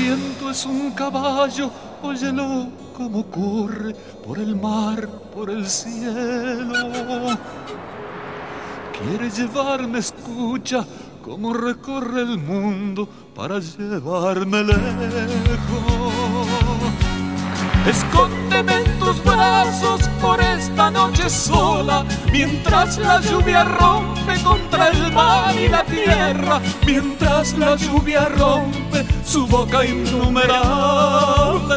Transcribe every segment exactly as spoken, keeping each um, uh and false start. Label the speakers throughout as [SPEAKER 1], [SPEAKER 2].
[SPEAKER 1] viento es un caballo, óyelo como corre por el mar, por el cielo. Quiere llevarme, escucha cómo recorre el mundo para llevarme lejos. Escóndeme en tus brazos por esta noche sola, mientras la lluvia rompe contra el mar y la tierra, mientras la lluvia rompe su boca innumerable.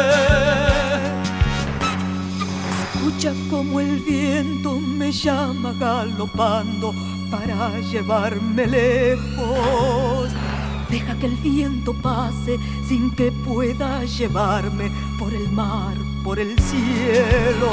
[SPEAKER 2] Escucha como el viento me llama galopando para llevarme lejos. Deja que el viento pase sin que pueda llevarme por el mar, por el cielo.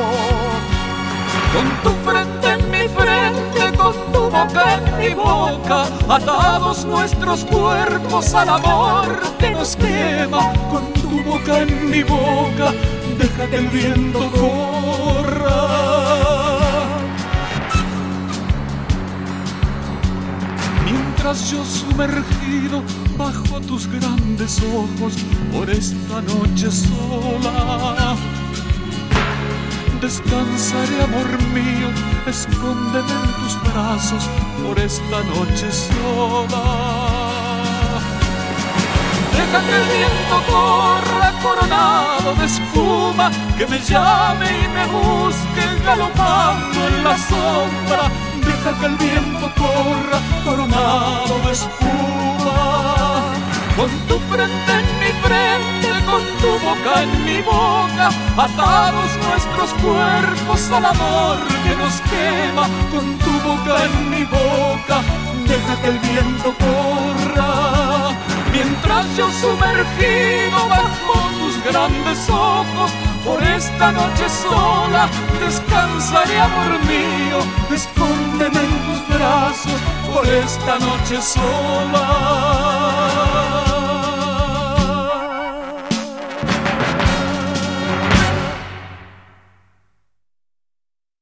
[SPEAKER 1] Con tu frente en mi frente, con tu boca en mi boca, atados nuestros cuerpos al amor que nos quema. Con tu boca en mi boca, deja que el viento corra. Mientras yo sumergido bajo tus grandes ojos por esta noche sola, descansaré, amor mío, escóndeme en tus brazos por esta noche sola. Deja que el viento corra coronado de espuma, que me llame y me busque galopando en la sombra. Deja que el viento corra coronado de espuma. Con tu frente en mi frente, con tu boca en mi boca, atados nuestros cuerpos al amor que nos quema. Con tu boca en mi boca, deja que el viento corra. Mientras yo sumergido bajo tus grandes ojos por esta noche sola, descansaré, amor mío, escóndeme en tus brazos por esta noche sola.